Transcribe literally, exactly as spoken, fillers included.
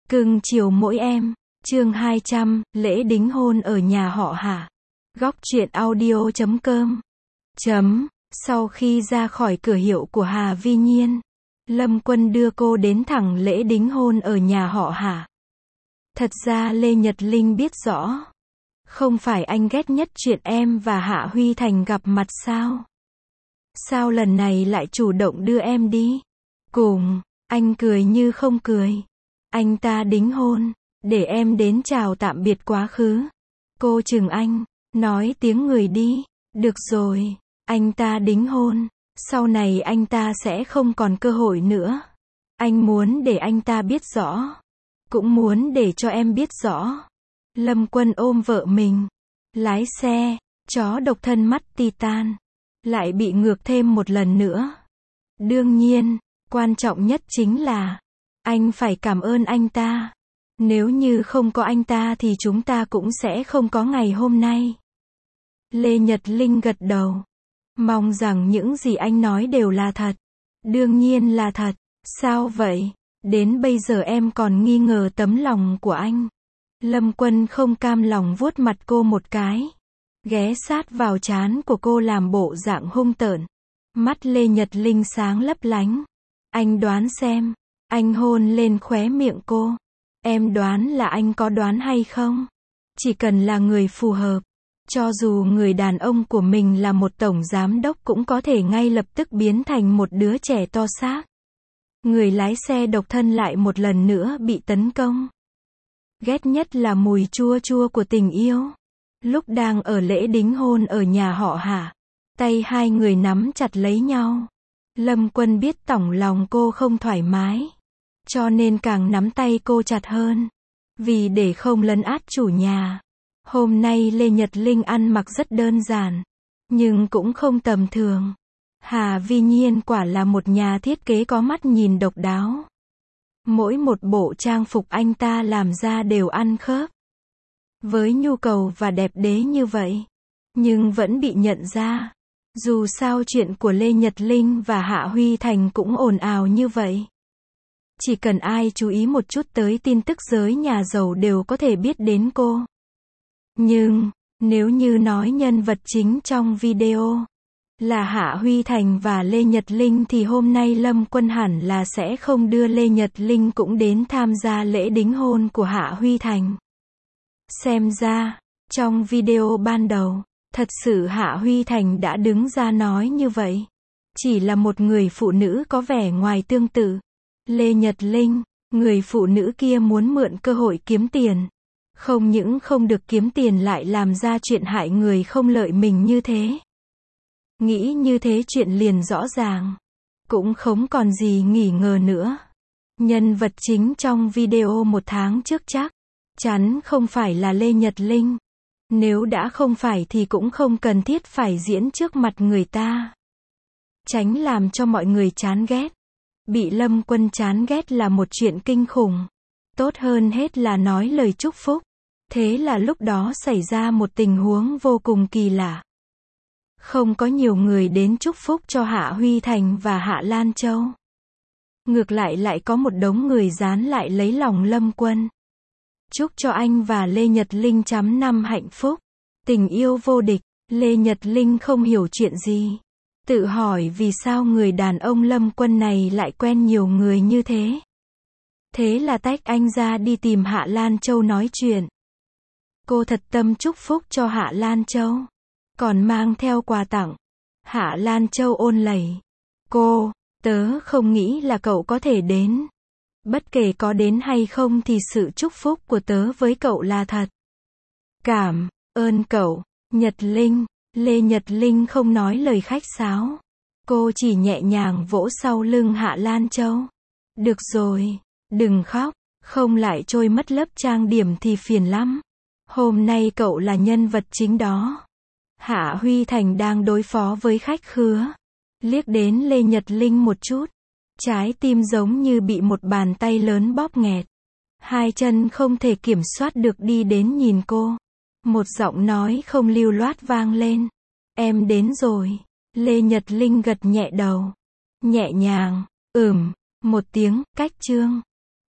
Cưng chiều mỗi em. Chương hai trăm, lễ đính hôn ở nhà họ Hạ. Góc truyện audio chấm com. Chấm. Sau khi ra khỏi cửa hiệu của Hà Vi Nhiên, Lâm Quân đưa cô đến thẳng lễ đính hôn ở nhà họ Hạ. Thật ra Lê Nhật Linh biết rõ. Không phải anh ghét nhất chuyện em và Hạ Huy Thành gặp mặt sao? Sao lần này lại chủ động đưa em đi? Cùng, anh cười như không cười. Anh ta đính hôn, để em đến chào tạm biệt quá khứ. Cô chừng anh, nói tiếng người đi. Được rồi, anh ta đính hôn, sau này anh ta sẽ không còn cơ hội nữa. Anh muốn để anh ta biết rõ, cũng muốn để cho em biết rõ. Lâm Quân ôm vợ mình, lái xe, chó độc thân mắt Titan, lại bị ngược thêm một lần nữa. Đương nhiên, quan trọng nhất chính là, anh phải cảm ơn anh ta. Nếu như không có anh ta thì chúng ta cũng sẽ không có ngày hôm nay. Lê Nhật Linh gật đầu. Mong rằng những gì anh nói đều là thật. Đương nhiên là thật. Sao vậy? Đến bây giờ em còn nghi ngờ tấm lòng của anh. Lâm Quân không cam lòng vuốt mặt cô một cái. Ghé sát vào trán của cô làm bộ dạng hung tợn. Mắt Lê Nhật Linh sáng lấp lánh. Anh đoán xem. Anh hôn lên khóe miệng cô. Em đoán là anh có đoán hay không? Chỉ cần là người phù hợp. Cho dù người đàn ông của mình là một tổng giám đốc cũng có thể ngay lập tức biến thành một đứa trẻ to xác. Người lái xe độc thân lại một lần nữa bị tấn công. Ghét nhất là mùi chua chua của tình yêu. Lúc đang ở lễ đính hôn ở nhà họ Hạ, tay hai người nắm chặt lấy nhau. Lâm Quân biết tỏng lòng cô không thoải mái, cho nên càng nắm tay cô chặt hơn. Vì để không lấn át chủ nhà. Hôm nay Lê Nhật Linh ăn mặc rất đơn giản, nhưng cũng không tầm thường. Hà Vi Nhiên quả là một nhà thiết kế có mắt nhìn độc đáo. Mỗi một bộ trang phục anh ta làm ra đều ăn khớp với nhu cầu và đẹp đẽ như vậy, nhưng vẫn bị nhận ra. Dù sao chuyện của Lê Nhật Linh và Hạ Huy Thành cũng ồn ào như vậy. Chỉ cần ai chú ý một chút tới tin tức giới nhà giàu đều có thể biết đến cô. Nhưng, nếu như nói nhân vật chính trong video là Hạ Huy Thành và Lê Nhật Linh thì hôm nay Lâm Quân hẳn là sẽ không đưa Lê Nhật Linh cũng đến tham gia lễ đính hôn của Hạ Huy Thành. Xem ra, trong video ban đầu, thật sự Hạ Huy Thành đã đứng ra nói như vậy. Chỉ là một người phụ nữ có vẻ ngoài tương tự. Lê Nhật Linh, người phụ nữ kia muốn mượn cơ hội kiếm tiền. Không những không được kiếm tiền lại làm ra chuyện hại người không lợi mình như thế. Nghĩ như thế chuyện liền rõ ràng. Cũng không còn gì nghi ngờ nữa. Nhân vật chính trong video một tháng trước chắc chắn không phải là Lê Nhật Linh. Nếu đã không phải thì cũng không cần thiết phải diễn trước mặt người ta. Tránh làm cho mọi người chán ghét. Bị Lâm Quân chán ghét là một chuyện kinh khủng. Tốt hơn hết là nói lời chúc phúc. Thế là lúc đó xảy ra một tình huống vô cùng kỳ lạ. Không có nhiều người đến chúc phúc cho Hạ Huy Thành và Hạ Lan Châu. Ngược lại lại có một đống người dán lại lấy lòng Lâm Quân. Chúc cho anh và Lê Nhật Linh trăm năm hạnh phúc. Tình yêu vô địch. Lê Nhật Linh không hiểu chuyện gì. Tự hỏi vì sao người đàn ông Lâm Quân này lại quen nhiều người như thế. Thế là tách anh ra đi tìm Hạ Lan Châu nói chuyện. Cô thật tâm chúc phúc cho Hạ Lan Châu. Còn mang theo quà tặng. Hạ Lan Châu ôn lầy. Cô, tớ không nghĩ là cậu có thể đến. Bất kể có đến hay không thì sự chúc phúc của tớ với cậu là thật. Cảm ơn cậu, Nhật Linh. Lê Nhật Linh không nói lời khách sáo. Cô chỉ nhẹ nhàng vỗ sau lưng Hạ Lan Châu. Được rồi, đừng khóc, không lại trôi mất lớp trang điểm thì phiền lắm. Hôm nay cậu là nhân vật chính đó. Hạ Huy Thành đang đối phó với khách khứa. Liếc đến Lê Nhật Linh một chút. Trái tim giống như bị một bàn tay lớn bóp nghẹt. Hai chân không thể kiểm soát được đi đến nhìn cô. Một giọng nói không lưu loát vang lên. Em đến rồi. Lê Nhật Linh gật nhẹ đầu. Nhẹ nhàng, ừm, một tiếng, cách chương.